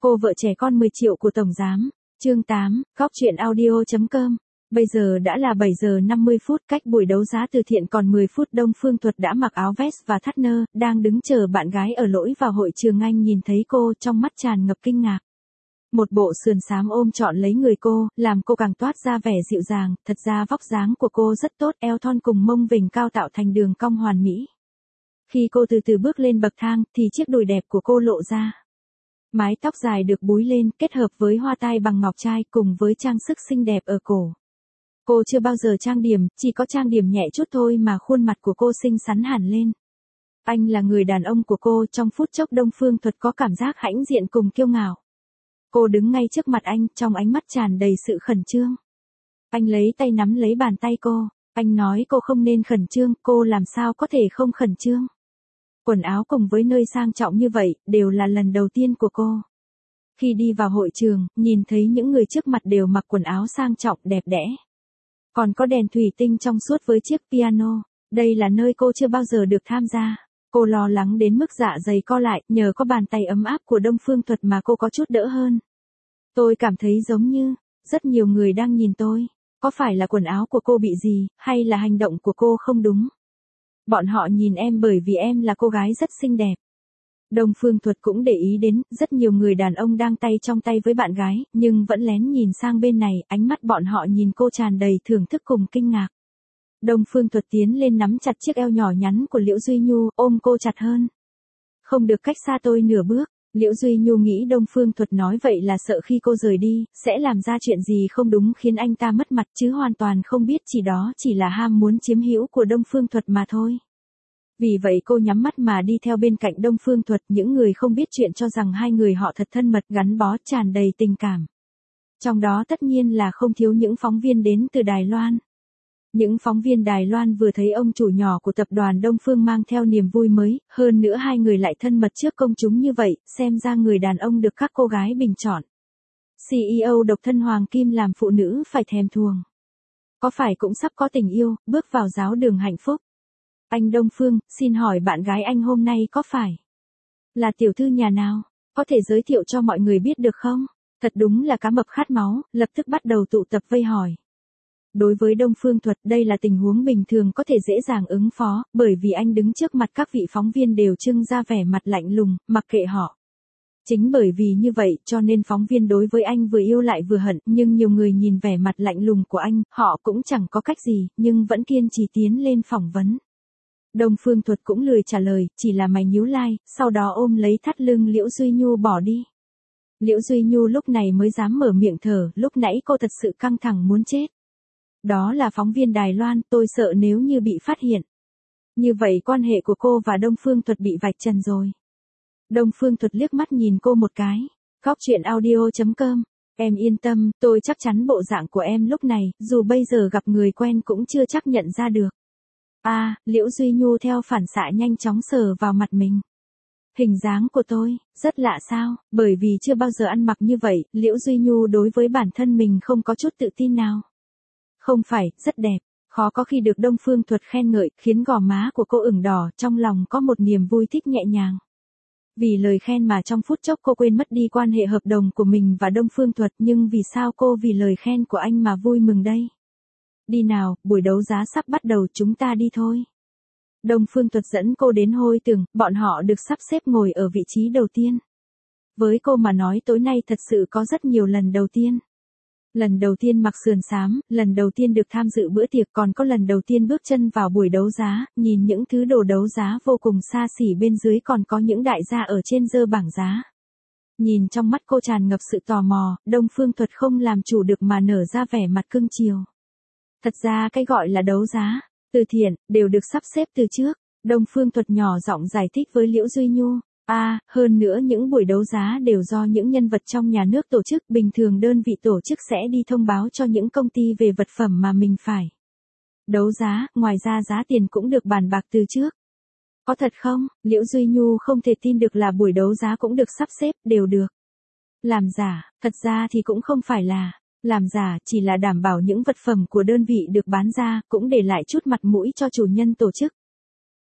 Cô vợ trẻ con 10 triệu của Tổng Giám. Chương 8, góc chuyện audio.com. Bây giờ đã là 7 giờ 50 phút, cách buổi đấu giá từ thiện còn 10 phút. Đông Phương Thuật đã mặc áo vest và thắt nơ, đang đứng chờ bạn gái ở lối vào hội trường. Anh nhìn thấy cô, trong mắt tràn ngập kinh ngạc. Một bộ sườn xám ôm trọn lấy người cô, làm cô càng toát ra vẻ dịu dàng. Thật ra vóc dáng của cô rất tốt, eo thon cùng mông vểnh cao tạo thành đường cong hoàn mỹ. Khi cô từ từ bước lên bậc thang, thì chiếc đùi đẹp của cô lộ ra. Mái tóc dài được búi lên, kết hợp với hoa tai bằng ngọc trai cùng với trang sức xinh đẹp ở cổ. Cô chưa bao giờ trang điểm, chỉ có trang điểm nhẹ chút thôi mà khuôn mặt của cô xinh xắn hẳn lên. Anh là người đàn ông của cô. Trong phút chốc Đông Phương Thuật có cảm giác hãnh diện cùng kiêu ngạo. Cô đứng ngay trước mặt anh, trong ánh mắt tràn đầy sự khẩn trương. Anh lấy tay nắm lấy bàn tay cô. Anh nói cô không nên khẩn trương, cô làm sao có thể không khẩn trương. Quần áo cùng với nơi sang trọng như vậy, đều là lần đầu tiên của cô. Khi đi vào hội trường, nhìn thấy những người trước mặt đều mặc quần áo sang trọng đẹp đẽ. Còn có đèn thủy tinh trong suốt với chiếc piano. Đây là nơi cô chưa bao giờ được tham gia. Cô lo lắng đến mức dạ dày co lại, nhờ có bàn tay ấm áp của Đông Phương Thuật mà cô có chút đỡ hơn. Tôi cảm thấy giống như, rất nhiều người đang nhìn tôi. Có phải là quần áo của cô bị gì, hay là hành động của cô không đúng? Bọn họ nhìn em bởi vì em là cô gái rất xinh đẹp. Đông Phương Thuật cũng để ý đến, rất nhiều người đàn ông đang tay trong tay với bạn gái, nhưng vẫn lén nhìn sang bên này, ánh mắt bọn họ nhìn cô tràn đầy thưởng thức cùng kinh ngạc. Đông Phương Thuật tiến lên nắm chặt chiếc eo nhỏ nhắn của Liễu Duy Nhu, ôm cô chặt hơn. Không được cách xa tôi nửa bước. Liễu Duy Nhu nghĩ Đông Phương Thuật nói vậy là sợ khi cô rời đi, sẽ làm ra chuyện gì không đúng khiến anh ta mất mặt, chứ hoàn toàn không biết đó chỉ là ham muốn chiếm hữu của Đông Phương Thuật mà thôi. Vì vậy cô nhắm mắt mà đi theo bên cạnh Đông Phương Thuật. Những người không biết chuyện cho rằng hai người họ thật thân mật, gắn bó, tràn đầy tình cảm. Trong đó tất nhiên là không thiếu những phóng viên đến từ Đài Loan. Những phóng viên Đài Loan vừa thấy ông chủ nhỏ của tập đoàn Đông Phương mang theo niềm vui mới, hơn nữa hai người lại thân mật trước công chúng như vậy, xem ra người đàn ông được các cô gái bình chọn. CEO độc thân Hoàng Kim làm phụ nữ phải thèm thuồng. Có phải cũng sắp có tình yêu, bước vào giáo đường hạnh phúc? Anh Đông Phương, xin hỏi bạn gái anh hôm nay có phải là tiểu thư nhà nào? Có thể giới thiệu cho mọi người biết được không? Thật đúng là cá mập khát máu, lập tức bắt đầu tụ tập vây hỏi. Đối với Đông Phương Thuật, đây là tình huống bình thường có thể dễ dàng ứng phó, bởi vì anh đứng trước mặt các vị phóng viên đều trưng ra vẻ mặt lạnh lùng, mặc kệ họ. Chính bởi vì như vậy, cho nên phóng viên đối với anh vừa yêu lại vừa hận, nhưng nhiều người nhìn vẻ mặt lạnh lùng của anh, họ cũng chẳng có cách gì, nhưng vẫn kiên trì tiến lên phỏng vấn. Đông Phương Thuật cũng lười trả lời, chỉ là mày nhíu lai, sau đó ôm lấy thắt lưng Liễu Duy Nhu bỏ đi. Liễu Duy Nhu lúc này mới dám mở miệng thở, lúc nãy cô thật sự căng thẳng muốn chết. Đó là phóng viên Đài Loan, tôi sợ nếu như bị phát hiện. Như vậy quan hệ của cô và Đông Phương Thuật bị vạch trần rồi. Đông Phương Thuật liếc mắt nhìn cô một cái. Góc chuyện audio.com. Em yên tâm, tôi chắc chắn bộ dạng của em lúc này, dù bây giờ gặp người quen cũng chưa chắc nhận ra được. Liễu Duy Nhu theo phản xạ nhanh chóng sờ vào mặt mình. Hình dáng của tôi, rất lạ sao, bởi vì chưa bao giờ ăn mặc như vậy, Liễu Duy Nhu đối với bản thân mình không có chút tự tin nào. Không phải, rất đẹp, khó có khi được Đông Phương Thuật khen ngợi, khiến gò má của cô ửng đỏ, trong lòng có một niềm vui thích nhẹ nhàng. Vì lời khen mà trong phút chốc cô quên mất đi quan hệ hợp đồng của mình và Đông Phương Thuật, nhưng vì sao cô vì lời khen của anh mà vui mừng đây? Đi nào, buổi đấu giá sắp bắt đầu, chúng ta đi thôi. Đông Phương Thuật dẫn cô đến hội trường, bọn họ được sắp xếp ngồi ở vị trí đầu tiên. Với cô mà nói tối nay thật sự có rất nhiều lần đầu tiên. Lần đầu tiên mặc sườn xám, lần đầu tiên được tham dự bữa tiệc, còn có lần đầu tiên bước chân vào buổi đấu giá, nhìn những thứ đồ đấu giá vô cùng xa xỉ bên dưới, còn có những đại gia ở trên giơ bảng giá. Nhìn trong mắt cô tràn ngập sự tò mò, Đông Phương Thuật không làm chủ được mà nở ra vẻ mặt cưng chiều. Thật ra cái gọi là đấu giá, từ thiện, đều được sắp xếp từ trước. Đông Phương Thuật nhỏ giọng giải thích với Liễu Duy Nhu. Hơn nữa những buổi đấu giá đều do những nhân vật trong nhà nước tổ chức, bình thường đơn vị tổ chức sẽ đi thông báo cho những công ty về vật phẩm mà mình phải đấu giá, ngoài ra giá tiền cũng được bàn bạc từ trước. Có thật không? Liễu Duy Nhu không thể tin được là buổi đấu giá cũng được sắp xếp, đều được làm giả, thật ra thì cũng không phải là làm giả, chỉ là đảm bảo những vật phẩm của đơn vị được bán ra, cũng để lại chút mặt mũi cho chủ nhân tổ chức.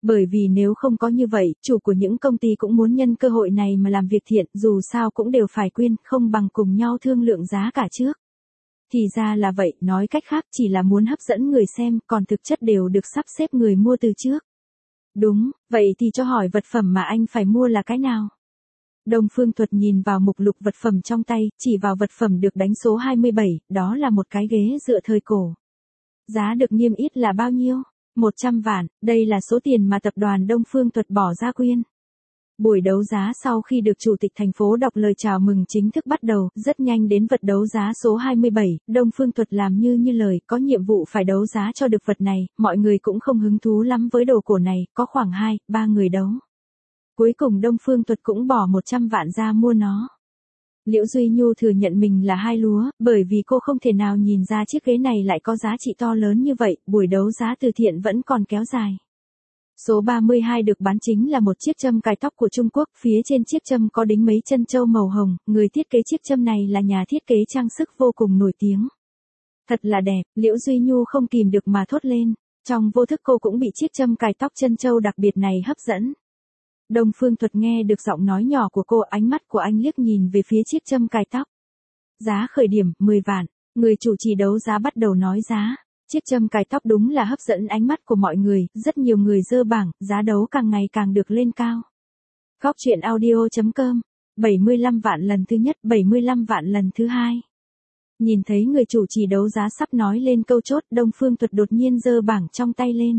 Bởi vì nếu không có như vậy, chủ của những công ty cũng muốn nhân cơ hội này mà làm việc thiện, dù sao cũng đều phải quyên, không bằng cùng nhau thương lượng giá cả trước. Thì ra là vậy, nói cách khác chỉ là muốn hấp dẫn người xem, còn thực chất đều được sắp xếp người mua từ trước. Đúng, vậy thì cho hỏi vật phẩm mà anh phải mua là cái nào? Đông Phương Thuật nhìn vào mục lục vật phẩm trong tay, chỉ vào vật phẩm được đánh số 27, đó là một cái ghế dựa thời cổ. Giá được niêm yết là bao nhiêu? 100 vạn, đây là số tiền mà tập đoàn Đông Phương Thuật bỏ ra quyên. Buổi đấu giá sau khi được Chủ tịch thành phố đọc lời chào mừng chính thức bắt đầu, rất nhanh đến vật đấu giá số 27, Đông Phương Thuật làm như lời, có nhiệm vụ phải đấu giá cho được vật này, mọi người cũng không hứng thú lắm với đồ cổ này, có khoảng 2-3 người đấu. Cuối cùng Đông Phương Thuật cũng bỏ 100 vạn ra mua nó. Liễu Duy Nhu thừa nhận mình là hai lúa, bởi vì cô không thể nào nhìn ra chiếc ghế này lại có giá trị to lớn như vậy, buổi đấu giá từ thiện vẫn còn kéo dài. Số 32 được bán chính là một chiếc châm cài tóc của Trung Quốc, phía trên chiếc châm có đính mấy chân châu màu hồng, người thiết kế chiếc châm này là nhà thiết kế trang sức vô cùng nổi tiếng. Thật là đẹp, Liễu Duy Nhu không kìm được mà thốt lên, trong vô thức cô cũng bị chiếc châm cài tóc chân châu đặc biệt này hấp dẫn. Đông Phương Thuật nghe được giọng nói nhỏ của cô, ánh mắt của anh liếc nhìn về phía chiếc châm cài tóc. Giá khởi điểm, 10 vạn, người chủ trì đấu giá bắt đầu nói giá. Chiếc châm cài tóc đúng là hấp dẫn ánh mắt của mọi người, rất nhiều người dơ bảng, giá đấu càng ngày càng được lên cao. Góc truyện audio.com, 75 vạn lần thứ nhất, 75 vạn lần thứ hai. Nhìn thấy người chủ trì đấu giá sắp nói lên câu chốt, Đông Phương Thuật đột nhiên giơ bảng trong tay lên.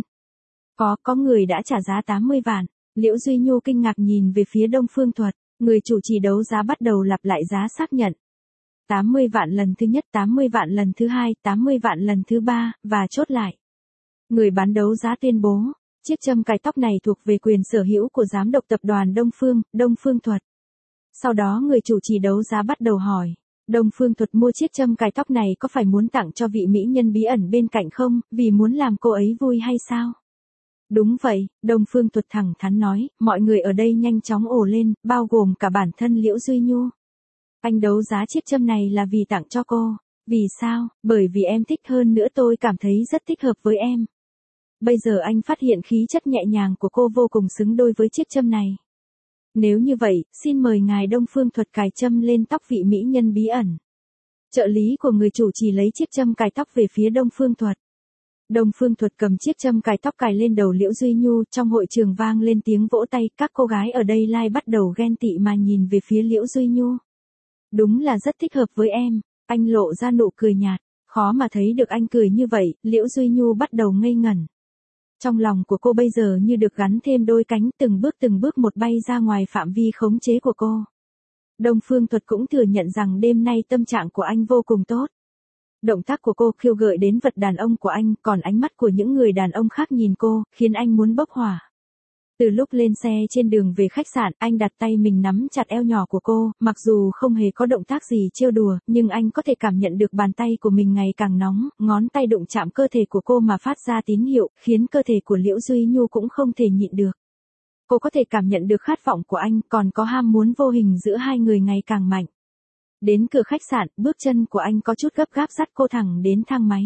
Có người đã trả giá 80 vạn. Liễu Duy Nhu kinh ngạc nhìn về phía Đông Phương Thuật, người chủ trì đấu giá bắt đầu lặp lại giá xác nhận. 80 vạn lần thứ nhất, 80 vạn lần thứ hai, 80 vạn lần thứ ba, và chốt lại. Người bán đấu giá tuyên bố, chiếc châm cài tóc này thuộc về quyền sở hữu của giám đốc tập đoàn Đông Phương Thuật. Sau đó người chủ trì đấu giá bắt đầu hỏi, Đông Phương Thuật mua chiếc châm cài tóc này có phải muốn tặng cho vị mỹ nhân bí ẩn bên cạnh không, vì muốn làm cô ấy vui hay sao? Đúng vậy, Đông Phương Thuật thẳng thắn nói, mọi người ở đây nhanh chóng ồ lên, bao gồm cả bản thân Liễu Duy Nhu. Anh đấu giá chiếc châm này là vì tặng cho cô. Vì sao? Bởi vì em thích, hơn nữa tôi cảm thấy rất thích hợp với em. Bây giờ anh phát hiện khí chất nhẹ nhàng của cô vô cùng xứng đôi với chiếc châm này. Nếu như vậy, xin mời ngài Đông Phương Thuật cài châm lên tóc vị mỹ nhân bí ẩn. Trợ lý của người chủ trì lấy chiếc châm cài tóc về phía Đông Phương Thuật. Đông Phương Thuật cầm chiếc châm cài tóc cài lên đầu Liễu Duy Nhu, trong hội trường vang lên tiếng vỗ tay, các cô gái ở đây bắt đầu ghen tị mà nhìn về phía Liễu Duy Nhu. Đúng là rất thích hợp với em, anh lộ ra nụ cười nhạt, khó mà thấy được anh cười như vậy, Liễu Duy Nhu bắt đầu ngây ngẩn. Trong lòng của cô bây giờ như được gắn thêm đôi cánh, từng bước một bay ra ngoài phạm vi khống chế của cô. Đông Phương Thuật cũng thừa nhận rằng đêm nay tâm trạng của anh vô cùng tốt. Động tác của cô khiêu gợi đến vật đàn ông của anh, còn ánh mắt của những người đàn ông khác nhìn cô, khiến anh muốn bốc hỏa. Từ lúc lên xe trên đường về khách sạn, anh đặt tay mình nắm chặt eo nhỏ của cô, mặc dù không hề có động tác gì trêu đùa, nhưng anh có thể cảm nhận được bàn tay của mình ngày càng nóng, ngón tay đụng chạm cơ thể của cô mà phát ra tín hiệu, khiến cơ thể của Liễu Duy Nhu cũng không thể nhịn được. Cô có thể cảm nhận được khát vọng của anh, còn có ham muốn vô hình giữa hai người ngày càng mạnh. Đến cửa khách sạn, bước chân của anh có chút gấp gáp dắt cô thẳng đến thang máy.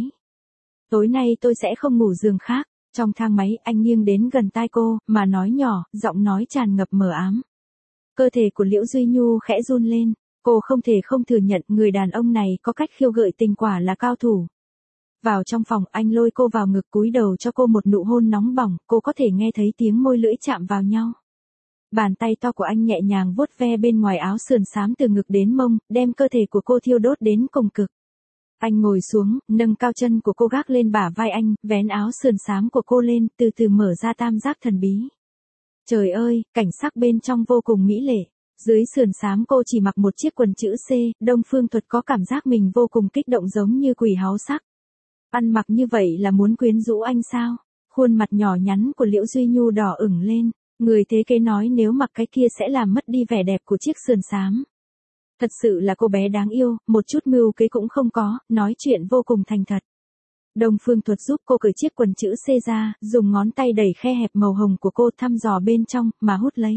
Tối nay tôi sẽ không ngủ giường khác. Trong thang máy, anh nghiêng đến gần tai cô, mà nói nhỏ, giọng nói tràn ngập mờ ám. Cơ thể của Liễu Duy Nhu khẽ run lên, cô không thể không thừa nhận người đàn ông này có cách khiêu gợi tình quả là cao thủ. Vào trong phòng, anh lôi cô vào ngực, cúi đầu cho cô một nụ hôn nóng bỏng, cô có thể nghe thấy tiếng môi lưỡi chạm vào nhau. Bàn tay to của anh nhẹ nhàng vuốt ve bên ngoài áo sườn xám từ ngực đến mông, đem cơ thể của cô thiêu đốt đến cùng cực. Anh ngồi xuống, nâng cao chân của cô gác lên bả vai anh, vén áo sườn xám của cô lên, từ từ mở ra tam giác thần bí. Trời ơi, cảnh sắc bên trong vô cùng mỹ lệ. Dưới sườn xám cô chỉ mặc một chiếc quần chữ C, Đông Phương Thuật có cảm giác mình vô cùng kích động giống như quỷ háo sắc. Ăn mặc như vậy là muốn quyến rũ anh sao? Khuôn mặt nhỏ nhắn của Liễu Duy Nhu đỏ ửng lên, người thế kế nói nếu mặc cái kia sẽ làm mất đi vẻ đẹp của chiếc sườn xám. Thật sự là cô bé đáng yêu, một chút mưu kế cũng không có, nói chuyện vô cùng thành thật. Đông Phương Thuật giúp cô cởi chiếc quần chữ C ra, dùng ngón tay đẩy khe hẹp màu hồng của cô thăm dò bên trong, mà hút lấy.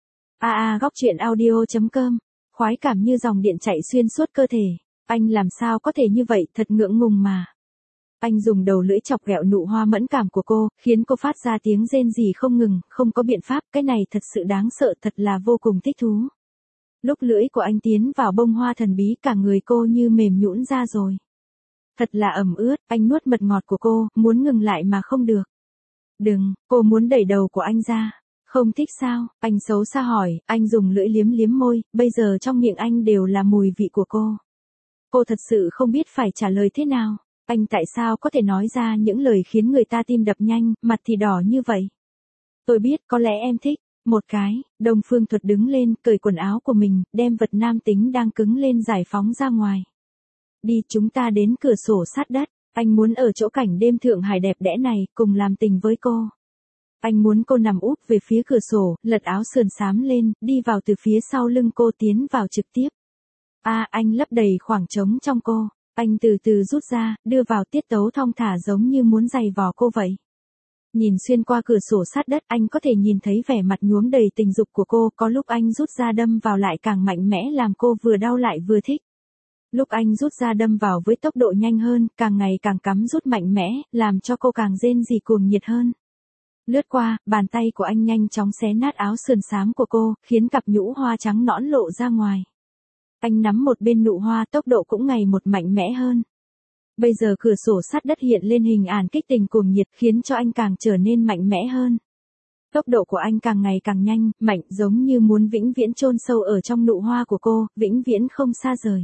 Góc truyện audio.com, khoái cảm như dòng điện chạy xuyên suốt cơ thể. Anh làm sao có thể như vậy, thật ngượng ngùng mà. Anh dùng đầu lưỡi chọc ghẹo nụ hoa mẫn cảm của cô, khiến cô phát ra tiếng rên rỉ không ngừng, không có biện pháp, cái này thật sự đáng sợ, thật là vô cùng thích thú. Lúc lưỡi của anh tiến vào bông hoa thần bí, cả người cô như mềm nhũn ra rồi. Thật là ẩm ướt, anh nuốt mật ngọt của cô, muốn ngừng lại mà không được. Đừng, cô muốn đẩy đầu của anh ra. Không thích sao? Anh xấu xa hỏi, anh dùng lưỡi liếm liếm môi, bây giờ trong miệng anh đều là mùi vị của cô. Cô thật sự không biết phải trả lời thế nào. Anh tại sao có thể nói ra những lời khiến người ta tim đập nhanh, mặt thì đỏ như vậy? Tôi biết, có lẽ em thích. Một cái, Đông Phương Thuật đứng lên, cởi quần áo của mình, đem vật nam tính đang cứng lên giải phóng ra ngoài. Đi, chúng ta đến cửa sổ sát đất. Anh muốn ở chỗ cảnh đêm Thượng Hải đẹp đẽ này, cùng làm tình với cô. Anh muốn cô nằm úp về phía cửa sổ, lật áo sườn xám lên, đi vào từ phía sau lưng cô tiến vào trực tiếp. Anh lấp đầy khoảng trống trong cô. Anh từ từ rút ra, đưa vào tiết tấu thong thả giống như muốn giày vò cô vậy. Nhìn xuyên qua cửa sổ sát đất, anh có thể nhìn thấy vẻ mặt nhuốm đầy tình dục của cô, có lúc anh rút ra đâm vào lại càng mạnh mẽ làm cô vừa đau lại vừa thích. Lúc anh rút ra đâm vào với tốc độ nhanh hơn, càng ngày càng cắm rút mạnh mẽ, làm cho cô càng rên rỉ cuồng nhiệt hơn. Lướt qua, bàn tay của anh nhanh chóng xé nát áo sườn xám của cô, khiến cặp nhũ hoa trắng nõn lộ ra ngoài. Anh nắm một bên nụ hoa, tốc độ cũng ngày một mạnh mẽ hơn. Bây giờ cửa sổ sát đất hiện lên hình ảnh kích tình cuồng nhiệt, khiến cho anh càng trở nên mạnh mẽ hơn. Tốc độ của anh càng ngày càng nhanh, mạnh, giống như muốn vĩnh viễn chôn sâu ở trong nụ hoa của cô, vĩnh viễn không xa rời.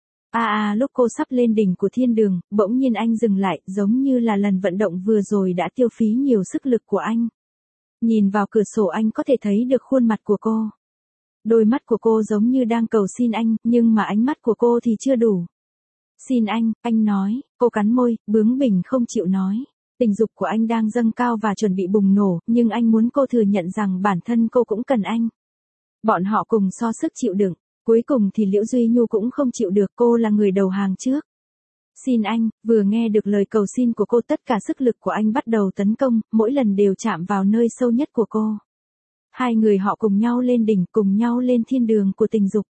Lúc cô sắp lên đỉnh của thiên đường, bỗng nhiên anh dừng lại, giống như là lần vận động vừa rồi đã tiêu phí nhiều sức lực của anh. Nhìn vào cửa sổ anh có thể thấy được khuôn mặt của cô. Đôi mắt của cô giống như đang cầu xin anh, nhưng mà ánh mắt của cô thì chưa đủ. Xin anh nói, cô cắn môi, bướng bỉnh không chịu nói. Tình dục của anh đang dâng cao và chuẩn bị bùng nổ, nhưng anh muốn cô thừa nhận rằng bản thân cô cũng cần anh. Bọn họ cùng so sức chịu đựng, cuối cùng thì Liễu Duy Nhu cũng không chịu được, cô là người đầu hàng trước. Xin anh, vừa nghe được lời cầu xin của cô tất cả sức lực của anh bắt đầu tấn công, mỗi lần đều chạm vào nơi sâu nhất của cô. Hai người họ cùng nhau lên đỉnh, cùng nhau lên thiên đường của tình dục.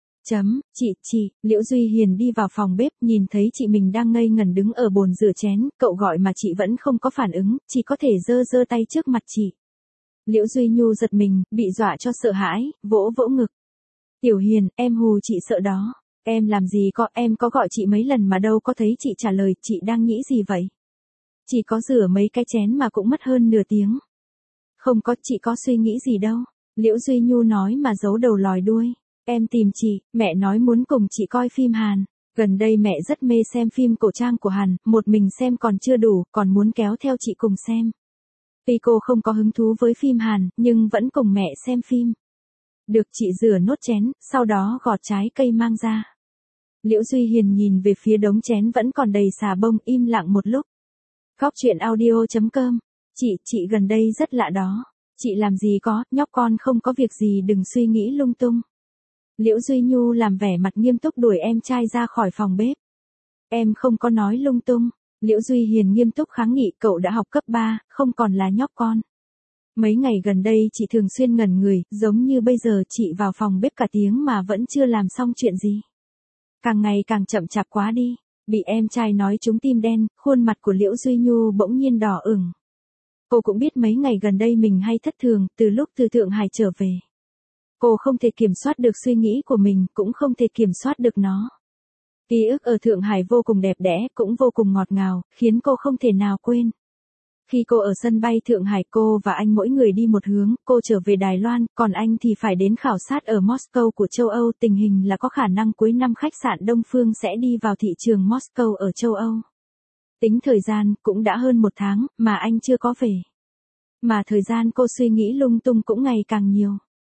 Chị, Liễu Duy Hiền đi vào phòng bếp, nhìn thấy chị mình đang ngây ngẩn đứng ở bồn rửa chén, cậu gọi mà chị vẫn không có phản ứng, chỉ có thể giơ tay trước mặt chị. Liễu Duy Nhu giật mình, bị dọa cho sợ hãi, vỗ ngực. Tiểu Hiền, em hù chị sợ đó. Em làm gì có, em có gọi chị mấy lần mà đâu có thấy chị trả lời, chị đang nghĩ gì vậy? Chỉ có rửa mấy cái chén mà cũng mất hơn nửa tiếng. Không có, chị có suy nghĩ gì đâu. Liễu Duy Nhu nói mà giấu đầu lòi đuôi. Em tìm chị, mẹ nói muốn cùng chị coi phim Hàn. Gần đây mẹ rất mê xem phim cổ trang của Hàn, một mình xem còn chưa đủ, còn muốn kéo theo chị cùng xem. Tuy cô không có hứng thú với phim Hàn, nhưng vẫn cùng mẹ xem phim. Được, chị rửa nốt chén, sau đó gọt trái cây mang ra. Liễu Duy Hiền nhìn về phía đống chén vẫn còn đầy xà bông, im lặng một lúc. Góc chuyện audio.com. Chị gần đây rất lạ đó. Chị làm gì có, nhóc con không có việc gì đừng suy nghĩ lung tung. Liễu Duy Nhu làm vẻ mặt nghiêm túc đuổi em trai ra khỏi phòng bếp. Em không có nói lung tung. Liễu Duy Hiền nghiêm túc kháng nghị, cậu đã học cấp 3, không còn là nhóc con. Mấy ngày gần đây chị thường xuyên ngẩn người, giống như bây giờ chị vào phòng bếp cả tiếng mà vẫn chưa làm xong chuyện gì. Càng ngày càng chậm chạp quá đi. Bị em trai nói trúng tim đen, khuôn mặt của Liễu Duy Nhu bỗng nhiên đỏ ửng. Cô cũng biết mấy ngày gần đây mình hay thất thường, từ lúc từ Thượng Hải trở về. Cô không thể kiểm soát được suy nghĩ của mình, cũng không thể kiểm soát được nó. Ký ức ở Thượng Hải vô cùng đẹp đẽ, cũng vô cùng ngọt ngào, khiến cô không thể nào quên. Khi cô ở sân bay Thượng Hải, cô và anh mỗi người đi một hướng, cô trở về Đài Loan, còn anh thì phải đến khảo sát ở Moscow của châu Âu. Tình hình là có khả năng cuối năm khách sạn Đông Phương sẽ đi vào thị trường Moscow ở châu Âu. Tính thời gian, cũng đã hơn 1 tháng, mà anh chưa có về. Mà thời gian cô suy nghĩ lung tung cũng ngày càng nhiều.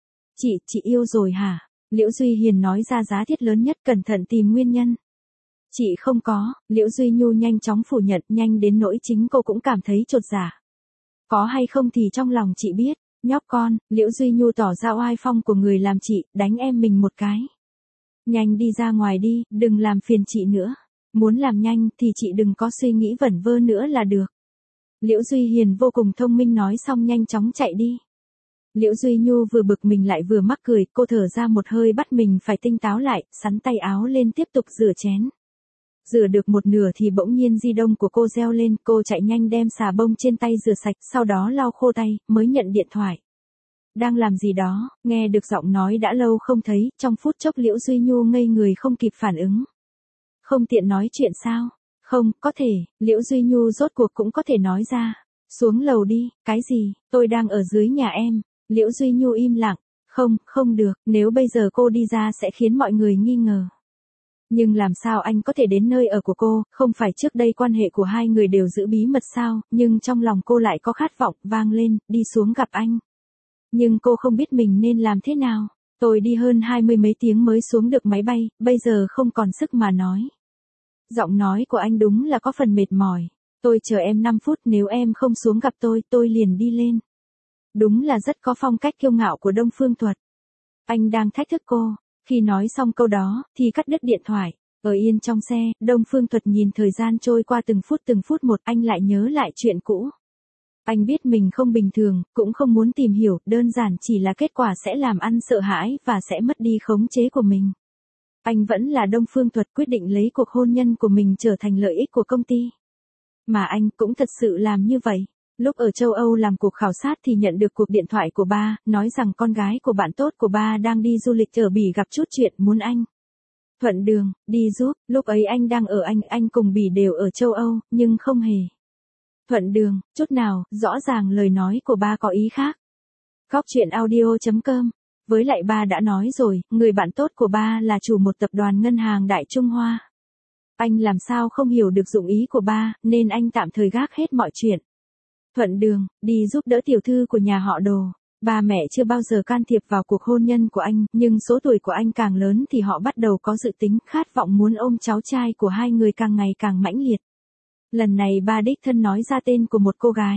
Chị yêu rồi hả? Liễu Duy Hiền nói ra giá thiết lớn nhất, cẩn thận tìm nguyên nhân. Chị không có, Liễu Duy Nhu nhanh chóng phủ nhận, nhanh đến nỗi chính cô cũng cảm thấy chột dạ. Có hay không thì trong lòng chị biết, nhóc con, Liễu Duy Nhu tỏ ra oai phong của người làm chị, đánh em mình một cái. Nhanh đi ra ngoài đi, đừng làm phiền chị nữa. Muốn làm nhanh thì chị đừng có suy nghĩ vẩn vơ nữa là được. Liễu Duy Hiền vô cùng thông minh nói xong nhanh chóng chạy đi. Liễu Duy Nhu vừa bực mình lại vừa mắc cười, cô thở ra một hơi bắt mình phải tinh táo lại, sắn tay áo lên tiếp tục rửa chén. Rửa được một nửa thì bỗng nhiên di động của cô reo lên, cô chạy nhanh đem xà bông trên tay rửa sạch, sau đó lau khô tay, mới nhận điện thoại. Đang làm gì đó, nghe được giọng nói đã lâu không thấy, trong phút chốc Liễu Duy Nhu ngây người không kịp phản ứng. Không tiện nói chuyện sao? Không, có thể, Liễu Duy Nhu rốt cuộc cũng có thể nói ra. Xuống lầu đi, cái gì, tôi đang ở dưới nhà em. Liễu Duy Nhu im lặng. Không, không được, nếu bây giờ cô đi ra sẽ khiến mọi người nghi ngờ. Nhưng làm sao anh có thể đến nơi ở của cô, không phải trước đây quan hệ của hai người đều giữ bí mật sao, nhưng trong lòng cô lại có khát vọng, vang lên, đi xuống gặp anh. Nhưng cô không biết mình nên làm thế nào. Tôi đi hơn 20 mấy tiếng mới xuống được máy bay, bây giờ không còn sức mà nói. Giọng nói của anh đúng là có phần mệt mỏi. Tôi chờ em 5 phút, nếu em không xuống gặp tôi liền đi lên. Đúng là rất có phong cách kiêu ngạo của Đông Phương Thuật. Anh đang thách thức cô. Khi nói xong câu đó, thì cắt đứt điện thoại. Ở yên trong xe, Đông Phương Thuật nhìn thời gian trôi qua từng phút một, anh lại nhớ lại chuyện cũ. Anh biết mình không bình thường, cũng không muốn tìm hiểu, đơn giản chỉ là kết quả sẽ làm anh sợ hãi và sẽ mất đi khống chế của mình. Anh vẫn là Đông Phương Thuật, quyết định lấy cuộc hôn nhân của mình trở thành lợi ích của công ty. Mà anh cũng thật sự làm như vậy. Lúc ở châu Âu làm cuộc khảo sát thì nhận được cuộc điện thoại của ba, nói rằng con gái của bạn tốt của ba đang đi du lịch ở Bỉ gặp chút chuyện muốn anh thuận đường, đi giúp. Lúc ấy anh đang ở Anh cùng Bỉ đều ở châu Âu, nhưng không hề thuận đường, chút nào, rõ ràng lời nói của ba có ý khác. Góc truyện audio.com. Với lại ba đã nói rồi, người bạn tốt của ba là chủ một tập đoàn ngân hàng Đại Trung Hoa. Anh làm sao không hiểu được dụng ý của ba, nên anh tạm thời gác hết mọi chuyện. Thuận đường, đi giúp đỡ tiểu thư của nhà họ Đồ. Ba mẹ chưa bao giờ can thiệp vào cuộc hôn nhân của anh, nhưng số tuổi của anh càng lớn thì họ bắt đầu có dự tính, khát vọng muốn ôm cháu trai của hai người càng ngày càng mãnh liệt. Lần này ba đích thân nói ra tên của một cô gái.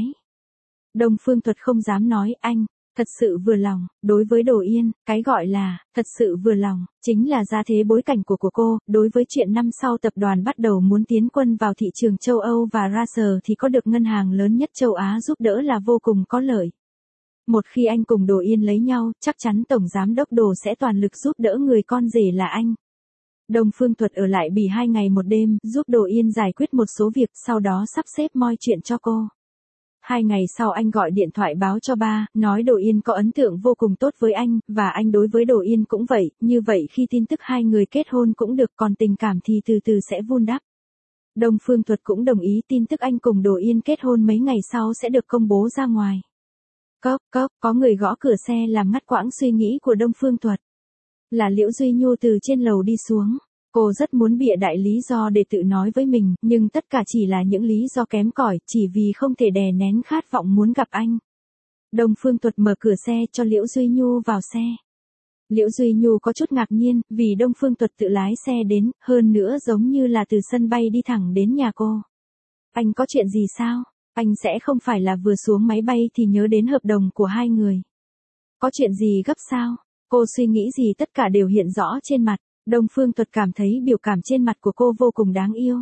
Đông Phương Thuật không dám nói, anh thật sự vừa lòng. Đối với Đồ Yên, cái gọi là thật sự vừa lòng chính là gia thế bối cảnh của cô. Đối với chuyện năm sau tập đoàn bắt đầu muốn tiến quân vào thị trường châu Âu và Russell thì có được ngân hàng lớn nhất châu Á giúp đỡ là vô cùng có lợi. Một khi anh cùng Đồ Yên lấy nhau, chắc chắn tổng giám đốc Đồ sẽ toàn lực giúp đỡ người con rể là anh. Đông Phương Thuật ở lại Bỉ 2 ngày 1 đêm, giúp Đồ Yên giải quyết một số việc, sau đó sắp xếp mọi chuyện cho cô. 2 ngày sau anh gọi điện thoại báo cho ba, nói Đồ Yên có ấn tượng vô cùng tốt với anh, và anh đối với Đồ Yên cũng vậy, như vậy khi tin tức hai người kết hôn cũng được, còn tình cảm thì từ từ sẽ vun đắp. Đông Phương Thuật cũng đồng ý, tin tức anh cùng Đồ Yên kết hôn mấy ngày sau sẽ được công bố ra ngoài. Có người gõ cửa xe làm ngắt quãng suy nghĩ của Đông Phương Thuật. Là Liễu Duy Nhu từ trên lầu đi xuống. Cô rất muốn bịa đại lý do để tự nói với mình, nhưng tất cả chỉ là những lý do kém cỏi, chỉ vì không thể đè nén khát vọng muốn gặp anh. Đông Phương Thuật mở cửa xe cho Liễu Duy Nhu vào xe. Liễu Duy Nhu có chút ngạc nhiên, vì Đông Phương Thuật tự lái xe đến, hơn nữa giống như là từ sân bay đi thẳng đến nhà cô. Anh có chuyện gì sao? Anh sẽ không phải là vừa xuống máy bay thì nhớ đến hợp đồng của hai người. Có chuyện gì gấp sao? Cô suy nghĩ gì tất cả đều hiện rõ trên mặt. Đông Phương Thuật cảm thấy biểu cảm trên mặt của cô vô cùng đáng yêu.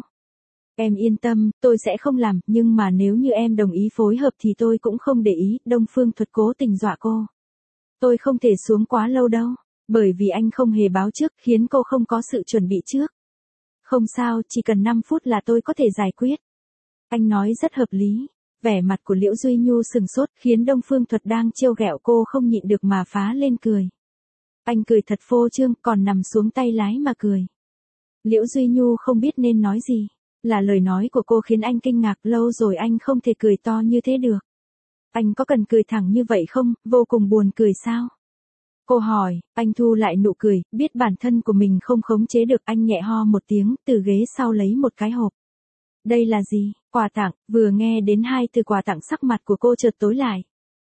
Em yên tâm, tôi sẽ không làm, nhưng mà nếu như em đồng ý phối hợp thì tôi cũng không để ý. Đông Phương Thuật cố tình dọa cô. Tôi không thể xuống quá lâu đâu, bởi vì anh không hề báo trước, khiến cô không có sự chuẩn bị trước. Không sao, chỉ cần 5 phút là tôi có thể giải quyết. Anh nói rất hợp lý. Vẻ mặt của Liễu Duy Nhu sừng sốt, khiến Đông Phương Thuật đang trêu ghẹo cô không nhịn được mà phá lên cười. Anh cười thật phô trương, còn nằm xuống tay lái mà cười. Liễu Duy Nhu không biết nên nói gì. Là lời nói của cô khiến anh kinh ngạc, lâu rồi anh không thể cười to như thế được. Anh có cần cười thẳng như vậy không, vô cùng buồn cười sao? Cô hỏi, anh thu lại nụ cười, biết bản thân của mình không khống chế được, anh nhẹ ho một tiếng, từ ghế sau lấy một cái hộp. Đây là gì? Quà tặng. Vừa nghe đến hai từ quà tặng sắc mặt của cô chợt tối lại.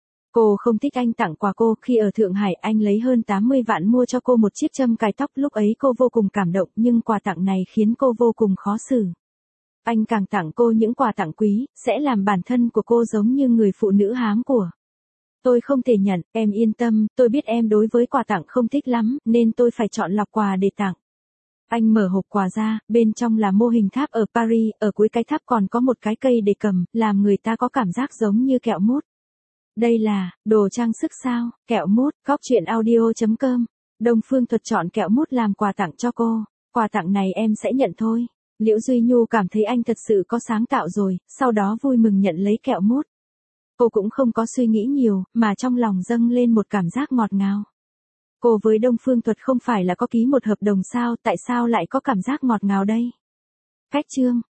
Cô không thích anh tặng quà cô, khi ở Thượng Hải anh lấy hơn 80 vạn mua cho cô một chiếc châm cài tóc, lúc ấy cô vô cùng cảm động, nhưng quà tặng này khiến cô vô cùng khó xử. Anh càng tặng cô những quà tặng quý, sẽ làm bản thân của cô giống như người phụ nữ hám của. Tôi không thể nhận, em yên tâm, tôi biết em đối với quà tặng không thích lắm, nên tôi phải chọn lọc quà để tặng. Anh mở hộp quà ra, bên trong là mô hình tháp ở Paris, ở cuối cái tháp còn có một cái cây để cầm, làm người ta có cảm giác giống như kẹo mút. Đây là đồ trang sức sao? Kẹo mút. Góc truyện audio.com. Đông Phương Thuật chọn kẹo mút làm quà tặng cho cô. Quà tặng này em sẽ nhận thôi. Liễu Duy Nhu cảm thấy anh thật sự có sáng tạo rồi, sau đó vui mừng nhận lấy kẹo mút. Cô cũng không có suy nghĩ nhiều, mà trong lòng dâng lên một cảm giác ngọt ngào. Cô với Đông Phương Thuật không phải là có ký một hợp đồng sao, tại sao lại có cảm giác ngọt ngào đây? Khách chương.